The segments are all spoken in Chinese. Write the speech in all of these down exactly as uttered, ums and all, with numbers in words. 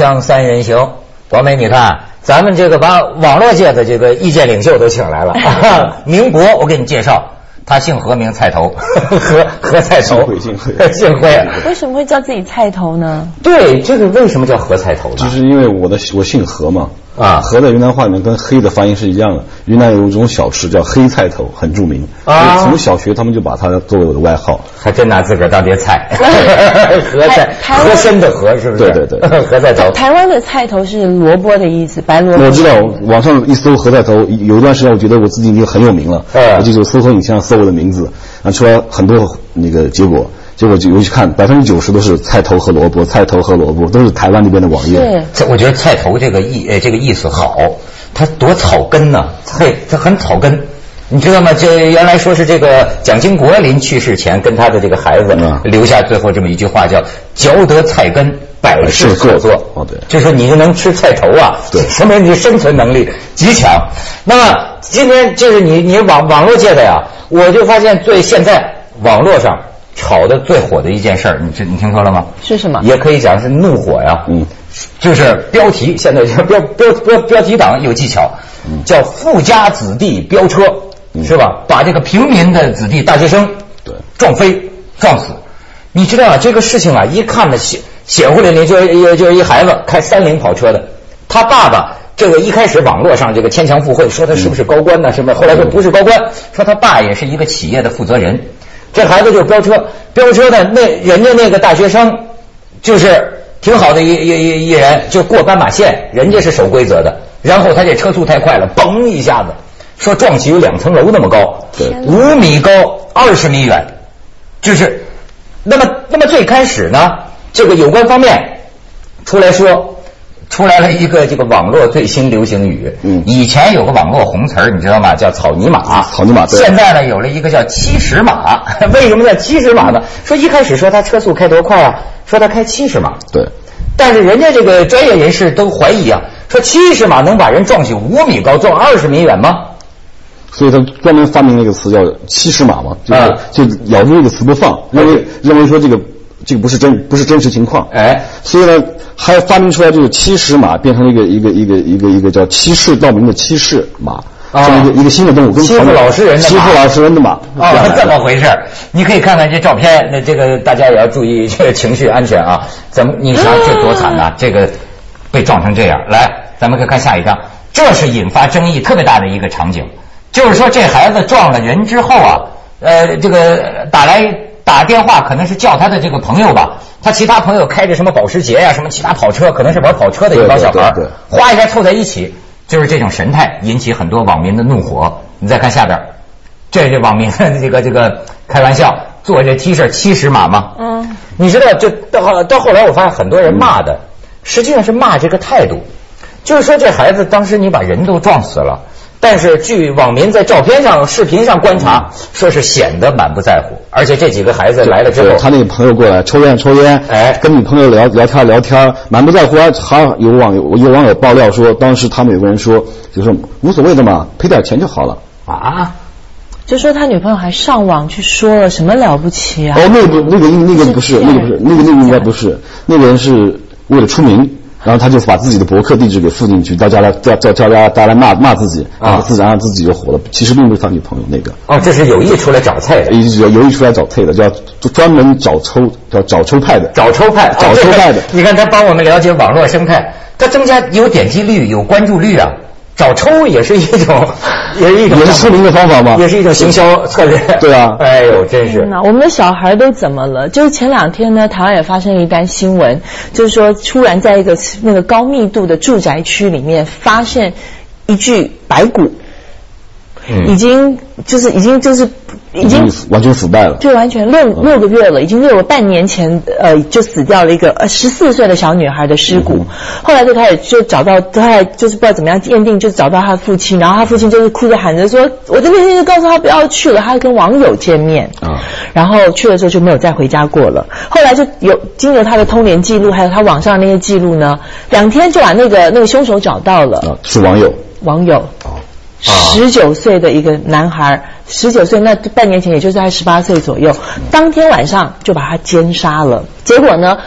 江三人行，广美，你看咱们这个把网络界的这个意见领袖都请来了。明博，我给你介绍，他姓何名菜头，何何菜头， 姓何， 姓何。 为什么会叫自己菜头呢？ 对，这个为什么叫何菜头呢？ 就是因为我的我姓何嘛。 啊， 何在云南话里面跟黑的发音是一样的。云南有一种小吃叫黑菜头，很著名。啊，从小学他们就把它作为我的外号。 还真拿自个儿当碟菜。何菜，和珅的和是不是？ 对对对， 何菜头。 台湾的菜头是萝卜的意思，白萝卜。 我知道，网上一搜何菜头，有一段时间我觉得我自己已经很有名了。嗯，我就搜索引擎上搜我的名字，然后出来很多那个结果。结果就我去看，百分之九十都是菜头和萝卜，菜头和萝卜都是台湾那边的网页。 是，我觉得菜头这个意呃这个意思好，它多草根呢、啊，它它很草根，你知道吗？这原来说是这个蒋经国临去世前跟他的这个孩子留下最后这么一句话，叫“嚼得菜根，百事可做”。 哦，对， 就说你能吃菜头啊， 对， 说明你生存能力极强。那么今天就是你你网网络界的呀，我就发现最现在网络上炒的最火的一件事儿，你这你听说了吗？ 是什么？ 也可以讲是怒火呀。嗯，就是标题，现在标标标标题党有技巧，嗯、叫富家子弟飙车，嗯、是吧？把这个平民的子弟大学生对撞飞撞死。你知道啊，这个事情啊，一看呢血血乎淋淋，就是就是一孩子开三菱跑车的，他爸爸。这个一开始网络上这个牵强附会，说他是不是高官呢？什么？后来说不是高官，说他爸也是一个企业的负责人。这孩子就飙车，飙车的那人家那个大学生，就是挺好的一一一一人，就过斑马线，人家是守规则的。然后他这车速太快了，嘣一下子，说撞起有两层楼那么高，对，五米高，二十米远，就是。那么，那么最开始呢，这个有关方面出来说。出来了一个这个网络最新流行语，嗯，以前有个网络红词儿，你知道吗？叫草泥马， 草泥马。 现在呢，有了一个叫七十码。为什么叫七十码呢？说一开始说他车速开多快啊？说他开七十码。 对。 但是人家这个专业人士都怀疑啊，说七十码能把人撞起五米高，撞二十米远吗？ 所以他专门发明了一个词叫七十码嘛，就是、嗯、就咬住这个词不放，认为、嗯、认为说这个。这个不是真不是真实情况，哎，所以呢，还发明出来就是七十码变成了一个一个一个一个一个叫欺世盗名的欺世马，这么、啊、一个一个新的动物， 欺负老实人的马， 欺负老实人的马， 哦，这么回事。你可以看看这照片，那这个大家也要注意这个情绪安全啊。咱们你想这多惨呐、啊，这个被撞成这样。来，咱们可以看下一张，这是引发争议特别大的一个场景，就是说这孩子撞了人之后啊，呃，这个打来。打电话可能是叫他的这个朋友吧，他其他朋友开着什么保时捷呀、啊，什么其他跑车，可能是玩跑车的一帮小孩，哗一下凑在一起，就是这种神态引起很多网民的怒火。你再看下边，这是网民的这个这个开玩笑，做这 T 恤七十码吗？嗯，你知道，就到后到后来我发现很多人骂的，嗯、实际上是骂这个态度，就是说这孩子当时你把人都撞死了。但是据网民在照片上、视频上观察，说是显得满不在乎，而且这几个孩子来了之后， 他那个朋友过来抽烟抽烟，哎，跟女朋友聊聊天聊天，满不在乎。还有网友有网友爆料说，当时他们有个人说，就是无所谓的嘛，赔点钱就好了啊。就说他女朋友还上网去说了什么了不起啊？ 哦，那个那个那个不是那个不是那个那个应该不是，那个人是为了出名。然后他就把自己的博客地址给附进去，大家来叫叫叫大家大家来骂骂自己，啊，自然自己就火了。其实并不是他女朋友那个。 哦，这是有意出来找菜的， 有有意出来找菜的，叫专门找抽叫找抽派的， 找抽派， 找抽派的。 你看他帮我们了解网络生态，他增加有点击率，有关注率啊。找抽也是一种，也是一种也是出名的方法吗？ 也是一种行销策略。 对啊， 哎呦，真是。 那我们的小孩都怎么了？就是前两天呢，台湾也发生了一单新闻，就是说突然在一个那个高密度的住宅区里面发现一具白骨，嗯、已经就是已经就是已经完全腐败了， 就完全六、嗯、六个月了，已经六个半年前呃就死掉了一个呃十四岁的小女孩的尸骨，嗯、后来就开始就找到，后来就是不知道怎么样验定，就找到他父亲，然后他父亲就是哭着喊着说，我这边就告诉他不要去了，他跟网友见面，啊，然后去的时候就没有再回家过了。后来就有经由他的通联记录，还有他网上那些记录呢，两天就把那个那个凶手找到了， 啊，是网友， 网友。哦十九岁的一个男孩，十九岁，那半年前也就是在十八岁左右，当天晚上就把他奸杀了。结果呢，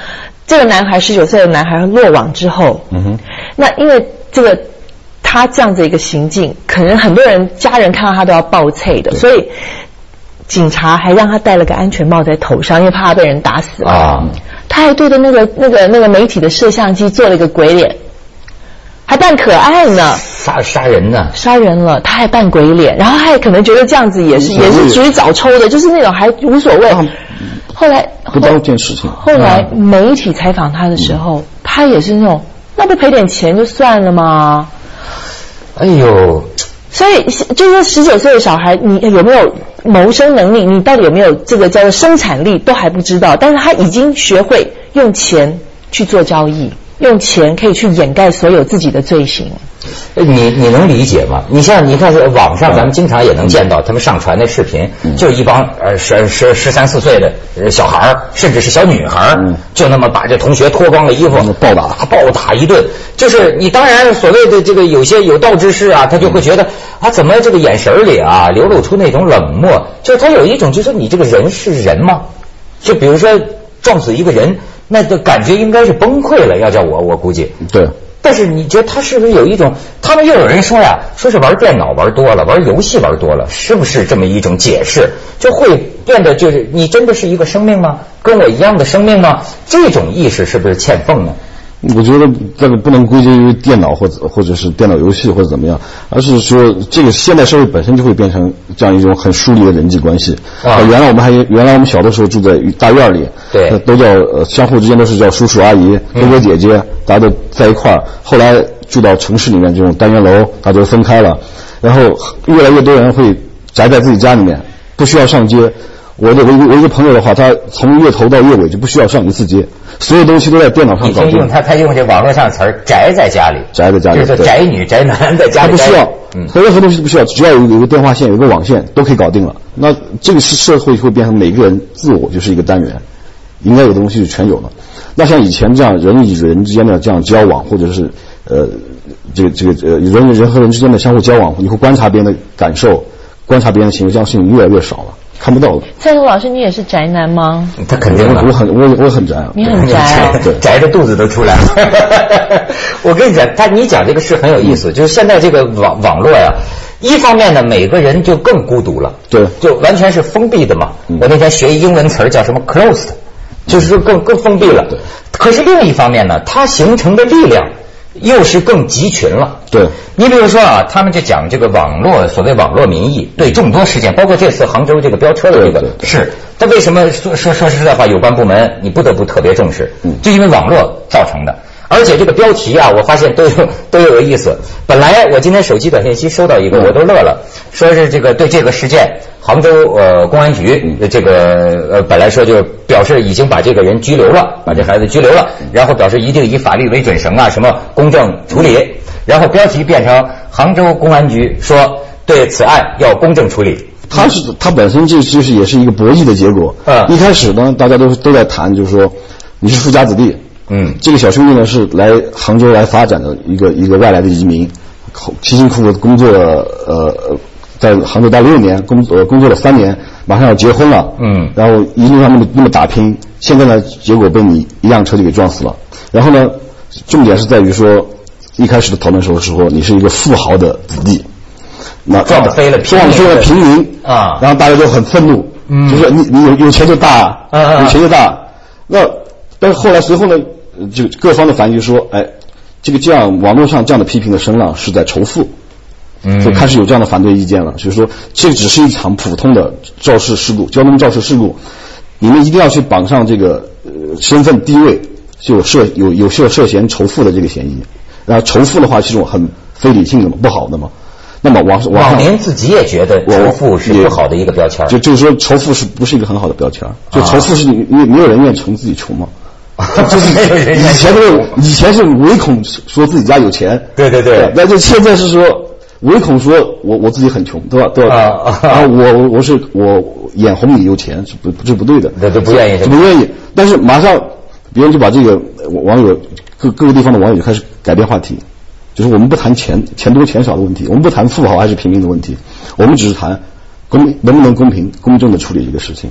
这个男孩十九岁的男孩落网之后，嗯哼，那因为这个他这样子一个行径，可能很多人家人看到他都要爆脆的，所以警察还让他戴了个安全帽在头上，因为怕他被人打死了啊。他还对着那个那个那个媒体的摄像机做了一个鬼脸，还扮可爱呢。 杀杀人呢？ 杀人了，他还扮鬼脸，然后他还可能觉得这样子也是也是属于早抽的，就是那种还无所谓。后来不当件事情。 后来媒体采访他的时候，嗯、他也是那种，那不赔点钱就算了吗？ 哎呦， 所以就是说，十九岁的小孩，你有没有谋生能力？你到底有没有这个叫做生产力，都还不知道。但是他已经学会用钱去做交易，用钱可以去掩盖所有自己的罪行。 你你能理解吗？你像你看网上咱们经常也能见到他们上传的视频，嗯、就一帮呃十十十三四岁的小孩甚至是小女孩，嗯、就那么把这同学脱光了衣服暴打暴打一顿。就是你当然所谓的这个有些有道之士啊，他就会觉得啊，怎么这个眼神里啊流露出那种冷漠？就是他有一种，就是说你这个人是人吗？就比如说撞死一个人，那个感觉应该是崩溃了。要叫我，我估计对。 但是你觉得他是不是有一种？他们又有人说呀，说是玩电脑玩多了，玩游戏玩多了，是不是这么一种解释？就会变得就是你真的是一个生命吗？跟我一样的生命吗？这种意识是不是欠奉呢？ 我觉得这个不能归结于电脑或者或者是电脑游戏或者怎么样，而是说这个现代社会本身就会变成这样一种很疏离的人际关系。啊，原来我们还原来我们小的时候住在大院里， 对， 都叫呃相互之间都是叫叔叔阿姨、哥哥姐姐，大家都在一块儿。后来住到城市里面这种单元楼，大家都分开了，然后越来越多人会宅在自己家里面，不需要上街。我的我我一个朋友的话，他从月头到月尾就不需要上一次街，所有东西都在电脑上搞定。 用他他用这网络上词儿，宅在家里， 宅在家里， 就是宅女宅男在家里， 他不需要，嗯，他任何东西都不需要，只要有有一个电话线，有一个网线都可以搞定了。那这个是社会会变成每个人自我就是一个单元，应该有的东西就全有了。那像以前这样人与人之间的这样交往，或者是呃这个这个呃人人和人之间的相互交往，你会观察别人的感受，观察别人的行为，这样事情越来越少了。看不到了。蔡东老师，你也是宅男吗？ 他肯定了， 我很我我很宅啊。 你很宅啊？ 对， 宅着肚子都出来了。我跟你讲，他你讲这个事很有意思，就是现在这个网网络呀，一方面呢，每个人就更孤独了， 对， 就完全是封闭的嘛。嗯、我那天学一英文词儿叫什么 closed， 就是说更更封闭了。对。可是另一方面呢，它形成的力量又是更集群了。 对， 你比如说啊，他们就讲这个网络，所谓网络民意，对众多事件，包括这次杭州这个飙车的这个事，他为什么说说说实在话，有关部门你不得不特别重视，嗯，就因为网络造成的。而且这个标题啊，我发现都有都有意思。本来我今天手机短信息收到一个，我都乐了，说是这个对这个事件，杭州呃公安局这个呃本来说就表示已经把这个人拘留了，把这孩子拘留了，然后表示一定以法律为准绳啊，什么公正处理。然后标题变成杭州公安局说对此案要公正处理。 他是他本身这就是也是一个博弈的结果。嗯，一开始呢，大家都都在谈，就是说你是富家子弟。嗯，这个小兄弟呢是来杭州来发展的一个一个外来的移民，辛辛苦苦工作了呃在杭州待六年，工作工作了三年，马上要结婚了。嗯，然后一路上那么那么打拼，现在呢结果被你一辆车就给撞死了。然后呢，重点是在于说，一开始的讨论时候是说你是一个富豪的子弟，那撞飞了撞飞了平民啊，然后大家都很愤怒，嗯，就是你你有有钱就大，啊，有钱就大。那但是后来随后呢？就各方的反应就说，哎，这个这样网络上这样的批评的声浪是在仇富，嗯，就开始有这样的反对意见了。就是说，这只是一场普通的肇事事故，交通肇事事故，你们一定要去绑上这个呃身份地位，就有涉有有涉涉嫌仇富的这个嫌疑。然后仇富的话是一种很非理性的嘛，不好的嘛。那么网网上您自己也觉得仇富是不好的一个标签， 就就是说仇富是不是一个很好的标签？就仇富是你你没有人愿意承自己穷吗？就是以前是以前是唯恐说自己家有钱， 对对对， 那就现在是说唯恐说我我自己很穷，对吧？对吧？啊啊！我我我是我眼红你有钱是不是不对的， 对对，不愿意， 不愿意。但是马上别人就把这个网友各各个地方的网友就开始改变话题，就是我们不谈钱钱多钱少的问题，我们不谈富豪还是平民的问题，我们只是谈公能不能公平公正的处理这个事情。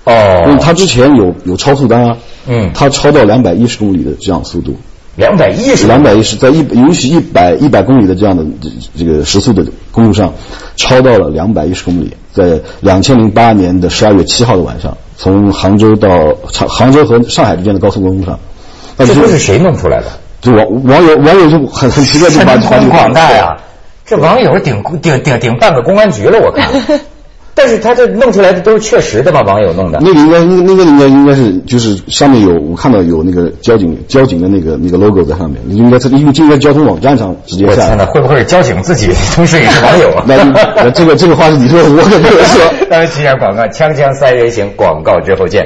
哦， 因为他之前有有超速单啊， 嗯， 他超到两百一十公里的这样速度。 两百一十， 两百一十，在一允许一百一百公里的这样的这个时速的公路上，超到了两百一十公里。在两千零八年的十二月七号的晚上，从杭州到杭州和上海之间的高速公路上， 这都是谁弄出来的？ 就网网友网友就很很奇怪，就把神通广大呀！这网友顶顶顶顶半个公安局了，我看。但是他这弄出来的都是确实的吗？网友弄的？ 那个应该，那个应该应该是就是上面有我看到有那个交警交警的那个那个 logo 在上面，应该是因为就应该交通网站上直接下。 我天哪，会不会是交警自己同时也是网友啊？ 那这个这个话是你说，我可没有说。 咱们接下广告，锵锵三人行，广告之后见。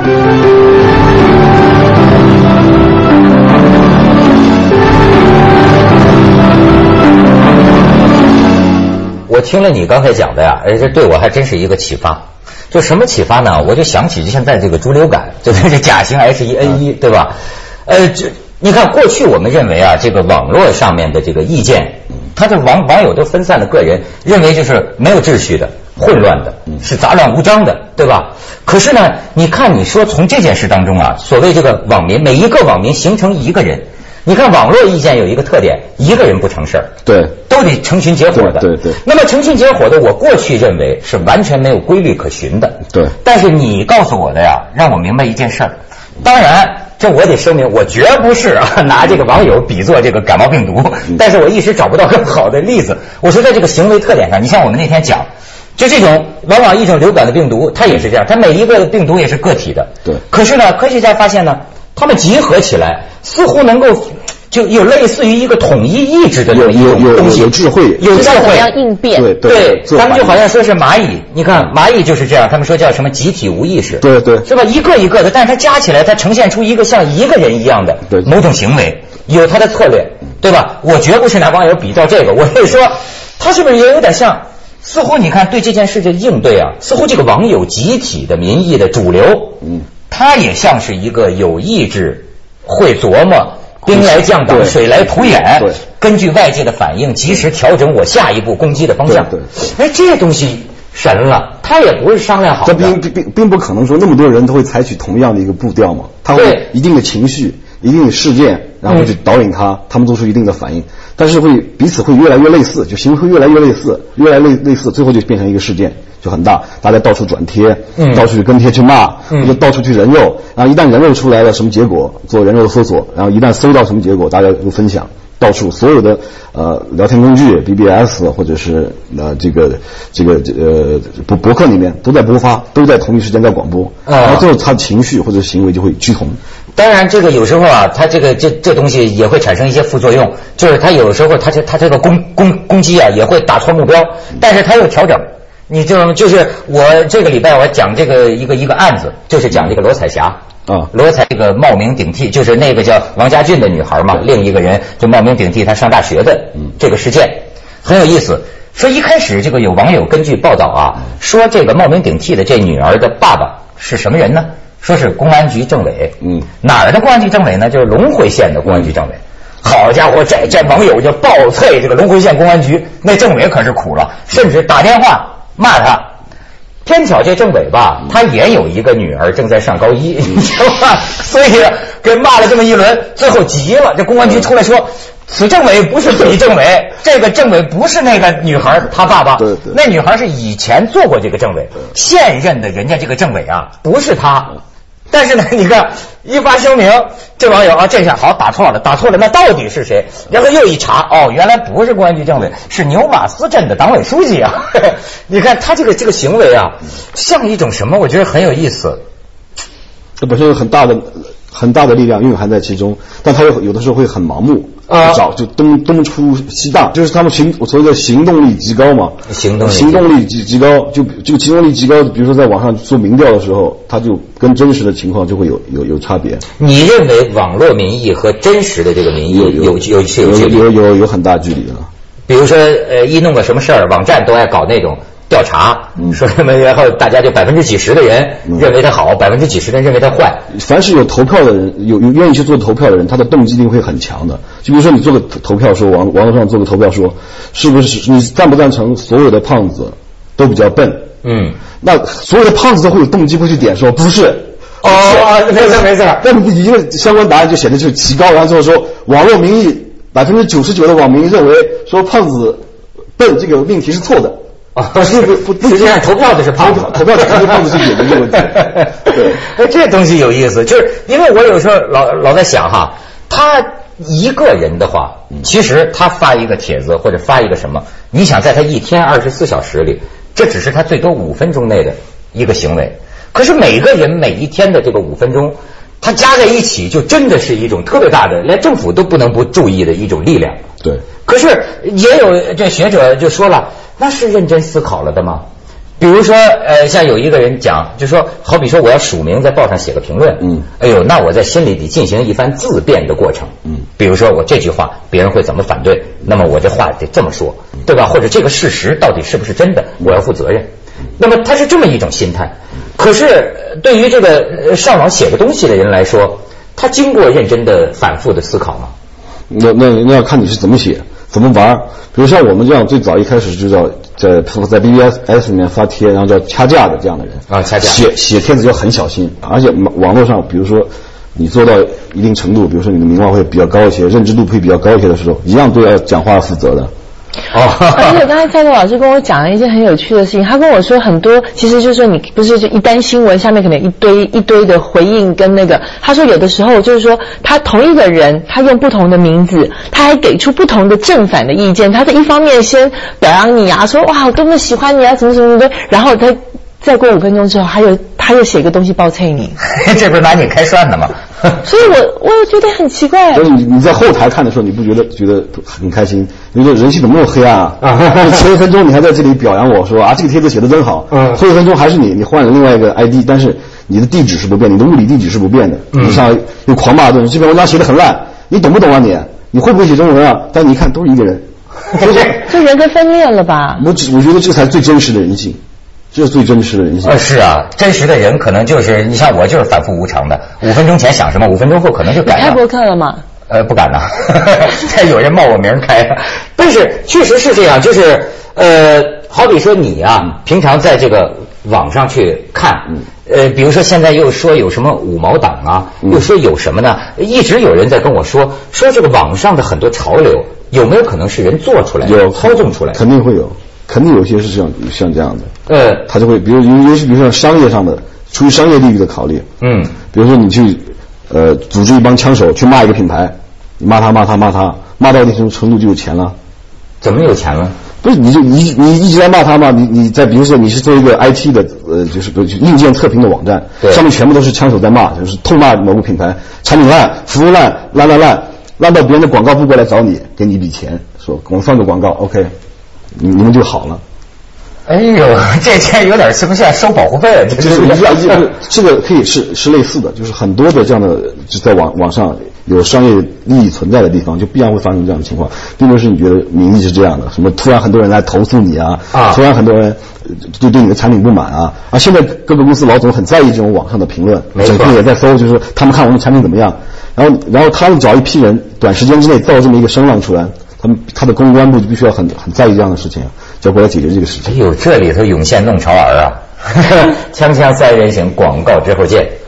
我听了你刚才讲的呀，哎，这对我还真是一个启发。就什么启发呢？我就想起现在这个猪流感，就是这甲型 H 一 N 一，对吧？呃，这你看过去我们认为啊，这个网络上面的这个意见，他这网网友都分散了个人，认为就是没有秩序的、混乱的，是杂乱无章的，对吧？可是呢，你看你说从这件事当中啊，所谓这个网民，每一个网民形成一个人。你看网络意见有一个特点，一个人不成事儿， 对， 都得成群结伙的， 对 对, 对。 那么成群结伙的，我过去认为是完全没有规律可循的， 对。 但是你告诉我的呀，让我明白一件事儿。当然，这我得声明，我绝不是啊拿这个网友比作这个感冒病毒，嗯、但是我一时找不到更好的例子。我说在这个行为特点上，你像我们那天讲，就这种往往一种流感的病毒，它也是这样，它每一个病毒也是个体的， 对。 可是呢，科学家发现呢，他们集合起来，似乎能够。就有类似于一个统一意志的这么一种东西， 有智慧， 有智慧要应变。 对对，他们就好像说是蚂蚁，你看蚂蚁就是这样，他们说叫什么集体无意识， 对对， 是吧？一个一个的，但是它加起来，它呈现出一个像一个人一样的某种行为，有它的策略，对吧？我绝不是拿网友比较这个，我是说，他是不是也有点像？似乎你看对这件事的应对啊，似乎这个网友集体的民意的主流，嗯，他也像是一个有意志、会琢磨。兵来将挡，水来土掩，根据外界的反应，及时调整我下一步攻击的方向。 对， 哎，这东西神了，他也不是商量好的。 这并并并不可能说那么多人都会采取同样的一个步调嘛，他会一定的情绪、一定的事件，然后去导引他，他们做出一定的反应，但是会彼此会越来越类似，就行为会越来越类似，越来越类似，最后就变成一个事件。就很大，大家到处转贴，嗯，到处去跟贴去骂，嗯，就到处去人肉，然后一旦人肉出来了什么结果，做人肉搜索，然后一旦搜到什么结果，大家就分享，到处所有的呃聊天工具 B B S 或者是呃这个这个呃博博客里面都在播发，都在同一时间在广播，啊，然后最后他的情绪或者行为就会趋同。 当然，这个有时候啊，它这个这这东西也会产生一些副作用，就是它有时候它这它这个攻攻攻击啊也会打错目标，但是它又调整。你就就是我这个礼拜我讲这个一个一个案子，就是讲这个罗彩霞啊，罗彩这个冒名顶替，就是那个叫王家俊的女孩嘛，另一个人就冒名顶替她上大学的这个事件，很有意思。说一开始这个有网友根据报道啊，说这个冒名顶替的这女儿的爸爸是什么人呢？说是公安局政委，嗯，哪儿的公安局政委呢？就是龙辉县的公安局政委。好家伙，这这网友就暴啐这个龙辉县公安局，那政委可是苦了，甚至打电话骂他。偏巧这政委吧，他也有一个女儿正在上高一，你知道吧？所以给骂了这么一轮，最后急了，这公安局出来说，此政委不是彼政委，这个政委不是那个女孩她爸爸， 对对， 那女孩是以前做过这个政委，现任的人家这个政委啊不是他。但是呢，你看一发声明，这网友啊，这下好打错了，打错了，那到底是谁？然后又一查，哦，原来不是公安局政委，是牛马司镇的党委书记啊！你看他这个这个行为啊，像一种什么？我觉得很有意思。 这本身有很大的很大的力量蕴含在其中，但他有有的时候会很盲目。啊，找就东东出西大，就是他们行所谓的行动力极高嘛， 行动力行动力极极高，就这个行动力极高，比如说在网上做民调的时候，它就跟真实的情况就会有有有差别。 你认为网络民意和真实的这个民意有有有有距离？ 有有有很大距离了。 比如说，呃，一弄个什么事儿，网站都爱搞那种调查，嗯、说什么，然后大家就百分之几十的人认为他好，百分之几十的人认为他坏。 凡是有投票的人，有有愿意去做投票的人，他的动机一定会很强的。就比如说你做个投票说，网网络上做个投票说，是不是你赞不赞成所有的胖子都比较笨？ 嗯，那所有的胖子都会有动机会去点说不是。 哦，没错没错。 但你一个相关答案就显得就是极高，然后最后说网络民意百分之九十九的网民认为说胖子笨这个命题是错的。 啊，不是不不，实际上投票的是胖子， 投票的是胖子去解决这个问题。对， 哎，这东西有意思，就是因为我有时候老老在想哈，他一个人的话，其实他发一个帖子或者发一个什么，你想在他一天二十四小时里，这只是他最多五分钟内的一个行为，可是每个人每一天的这个五分钟，他加在一起，就真的是一种特别大的，连政府都不能不注意的一种力量。 对， 可是也有这学者就说了。那是认真思考了的吗？比如说，呃，像有一个人讲，就说，好比说我要署名在报上写个评论，嗯，哎呦，那我在心里得进行一番自辩的过程，嗯，比如说我这句话别人会怎么反对，那么我这话得这么说，对吧？或者这个事实到底是不是真的，我要负责任。那么他是这么一种心态。可是对于这个上网写个东西的人来说，他经过认真的反复的思考吗？ 那那那要看你是怎么写。怎么玩？比如像我们这样最早一开始就叫在在 B B S 里面发帖，然后叫掐架的这样的人啊，掐架写写帖子要很小心，而且网络上，比如说你做到一定程度，比如说你的名望会比较高一些，认知度会比较高一些的时候，一样都要讲话负责的。 哦，而且刚才蔡总老师跟我讲了一件很有趣的事情，他跟我说很多，其实就是说你不是就一单新闻下面可能一堆一堆的回应跟那个，他说有的时候就是说他同一个人他用不同的名字，他还给出不同的正反的意见，他在一方面先表扬你啊，说哇我多么喜欢你啊，怎么怎么的，然后他再过五分钟之后，他又他又写个东西报菜你， 这不是拿你开涮的吗？ 所以我我觉得很奇怪。 所以你你在后台看的时候，你不觉得觉得很开心？你觉得人性怎么那么黑暗啊？啊前一分钟你还在这里表扬我说啊这个帖子写得真好，嗯，后一分钟还是你你换了另外一个 I D， 但是你的地址是不变，你的物理地址是不变的，嗯，你上又狂骂顿，这篇文章写得很烂，你懂不懂啊你？你会不会写中文啊？但你一看都是一个人， 这人格分裂了吧？ 我只我觉得这才是最真实的人性。这是最真实的人性。 呃，是啊，真实的人可能就是你像我，就是反复无常的。五分钟前想什么，五分钟后可能就改了。 你开播客了吗？ 呃，不敢了，有人冒我名开。但是确实是这样，就是呃，好比说你啊，平常在这个网上去看，呃，比如说现在又说有什么五毛党啊，又说有什么呢？一直有人在跟我说，说这个网上的很多潮流有没有可能是人做出来的， 有操纵出来的？ 肯定会有。肯定有些是像像这样的， 呃， 他就会，比如尤其比如说商业上的，出于商业利益的考虑，嗯，比如说你去，呃，组织一帮枪手去骂一个品牌，你骂他骂他骂他，骂到一定程度就有钱了。 怎么有钱了？ 不是，你就你你一直在骂他嘛，你你在比如说你是做一个 I T 的，呃，就是硬件测评的网站，上面全部都是枪手在骂，就是痛骂某个品牌，产品烂，服务烂，烂烂烂，烂到别人的广告部过来找你，给你一笔钱，说我们放个广告 ，OK。你你们就好了。 哎呦，这钱有点是不是像收保护费啊？ 这是这个可以是是类似的，就是很多的这样的就在网网上有商业利益存在的地方，就必然会发生这样的情况。并不是你觉得民意是这样的，什么突然很多人来投诉你啊，啊突然很多人就对你的产品不满啊，啊现在各个公司老总很在意这种网上的评论，整天也在搜，就是说他们看我们产品怎么样，然后然后他们找一批人，短时间之内造这么一个声浪出来。他们他的公关部就必须要很很在意这样的事情，就要过来解决这个事情。 哎呦，这里头涌现弄潮儿啊！锵锵三人行，广告之后见。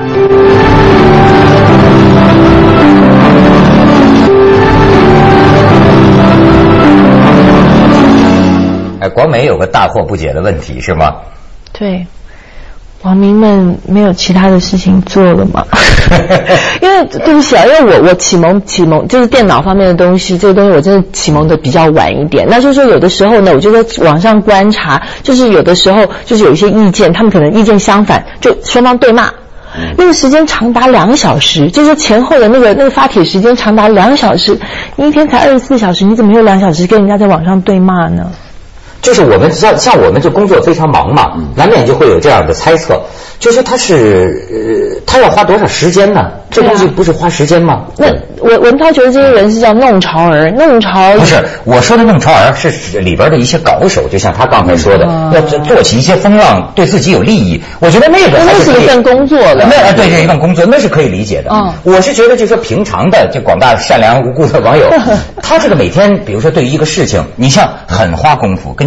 哎，广美有个大惑不解的问题是吗？ 对。网民们没有其他的事情做了吗？因为对不起啊，因为我我启蒙启蒙就是电脑方面的东西，这个东西我真的启蒙的比较晚一点。那就是说有的时候呢，我就在网上观察，就是有的时候就是有一些意见，他们可能意见相反，就双方对骂。那个时间长达两个小时，就是前后的那个那个发帖时间长达两个小时，你一天才二十四小时，你怎么有两小时跟人家在网上对骂呢？ 就是我们像像我们这工作非常忙嘛，难免就会有这样的猜测，就是他是呃他要花多少时间呢？这东西不是花时间吗？ 那文文涛觉得这些人是叫弄潮儿，弄潮不是我说的弄潮儿是指里边的一些搞手，就像他刚才说的，嗯、要做起一些风浪，对自己有利益。我觉得那个那是一份工作了， 那对这一份工作那是可以理解的。嗯，我是觉得就是说平常的这广大善良无辜的网友，他这个每天比如说对于一个事情，你像很花功夫跟。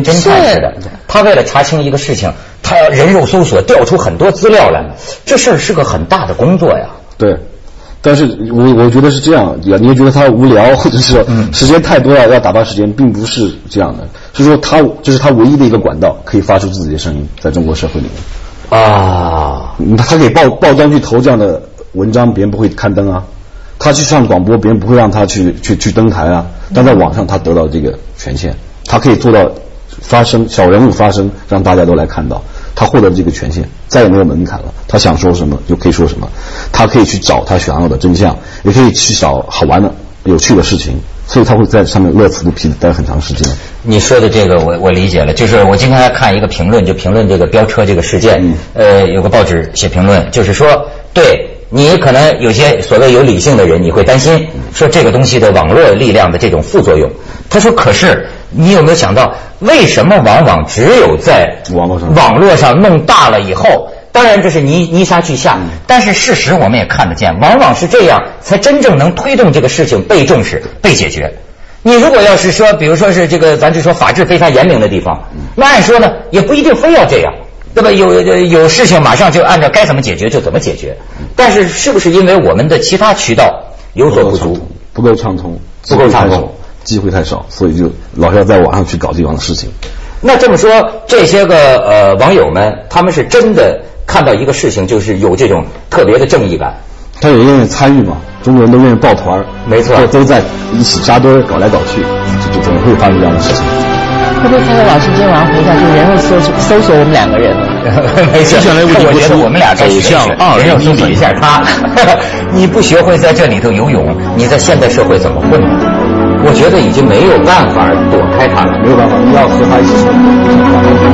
侦探似的。他为了查清一个事情，他要人肉搜索，调出很多资料来，这事儿是个很大的工作呀。 对。但是我我觉得是这样，你也觉得他无聊，或者是说时间太多了要打发时间，并不是这样的，是说他这是他唯一的一个管道，可以发出自己的声音，在中国社会里面啊， 他给报报章去投这样的文章，别人不会刊登啊，他去上广播，别人不会让他去去去登台啊，但在网上他得到这个权限，他可以做到发声，小人物发声，让大家都来看到。他获得这个权限，再也没有门槛了。他想说什么就可以说什么，他可以去找他想要的真相，也可以去找好玩的、有趣的事情，所以他会在上面乐此不疲的待很长时间。 你说的这个我我理解了，就是我今天还看一个评论，就评论这个飙车这个事件，嗯、呃，有个报纸写评论，就是说，对你可能有些所谓有理性的人，你会担心说这个东西的网络力量的这种副作用。他说，可是你有没有想到，为什么往往只有在网络上网络上弄大了以后，当然这是泥泥沙俱下，嗯、但是事实我们也看得见，往往是这样才真正能推动这个事情被重视、被解决。你如果要是说，比如说是这个，咱就说法制非常严明的地方，那按说呢，也不一定非要这样，对吧？有有事情马上就按照该怎么解决就怎么解决。但是是不是因为我们的其他渠道有所不足， 不够畅通， 不够畅通？ 机会太少，所以就老是要在网上去搞这样的事情。 那这么说，这些个呃网友们，他们是真的看到一个事情，就是有这种特别的正义感。 他也愿意参与嘛，中国人都愿意抱团， 没错， 都在一起扎堆搞来搞去，就就总会发生这样的事情。 会不会看到老师今天晚上回家就人肉搜搜索我们两个人？ 没事，我觉得我们俩在学人肉搜索一下他。你不学会在这里头游泳，你在现代社会怎么混呢？我觉得已经没有办法躲开他了， 没有办法，你要和他一起生活。